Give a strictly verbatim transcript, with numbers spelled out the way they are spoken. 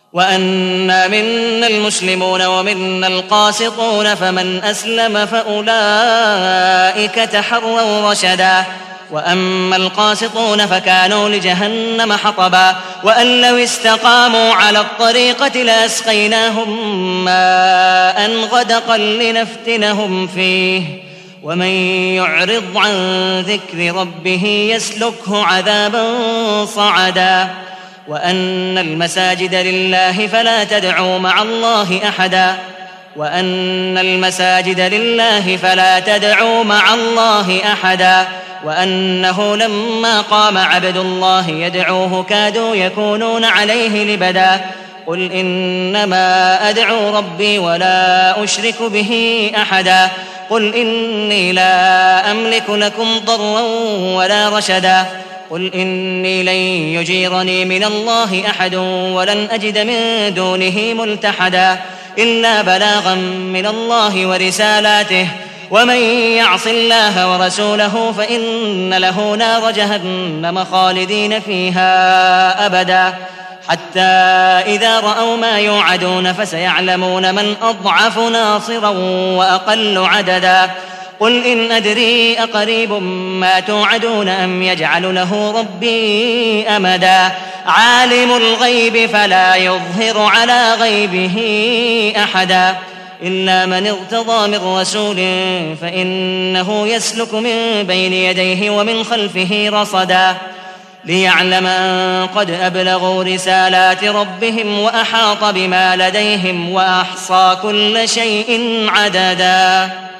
وأنا منا المسلمون ومنا القاسطون فمن أسلم فأولئك تحروا رشدا وأما القاسطون فكانوا لجهنم حطبا وأن لو استقاموا على الطريقة لأسقيناهم ماء غدقا لنفتنهم فيه ومن يعرض عن ذكر ربه يسلكه عذابا صعدا وأن المساجد لله فلا تدعوا مع الله أحدا وأن المساجد لله فلا تدعوا مع الله أحدا وأنه لما قام عبد الله يدعوه كادوا يكونون عليه لبدا قل إنما أدعو ربي ولا أشرك به أحدا قل إني لا أملك لكم ضرا ولا رشدا قل إني لن يجيرني من الله أحد ولن أجد من دونه ملتحدا إلا بلاغا من الله ورسالاته ومن يعص الله ورسوله فإن له نار جهنم خالدين فيها أبدا حتى إذا رأوا ما يوعدون فسيعلمون من أضعف ناصرا وأقل عددا قل إن أدري أقريب ما توعدون أم يجعل له ربي أمدا عالم الغيب فلا يظهر على غيبه أحدا إلا من ارتضى من رسول فإنه يسلك من بين يديه ومن خلفه رصدا ليعلم أن قد أبلغوا رسالات ربهم وأحاط بما لديهم وأحصى كل شيء عددا.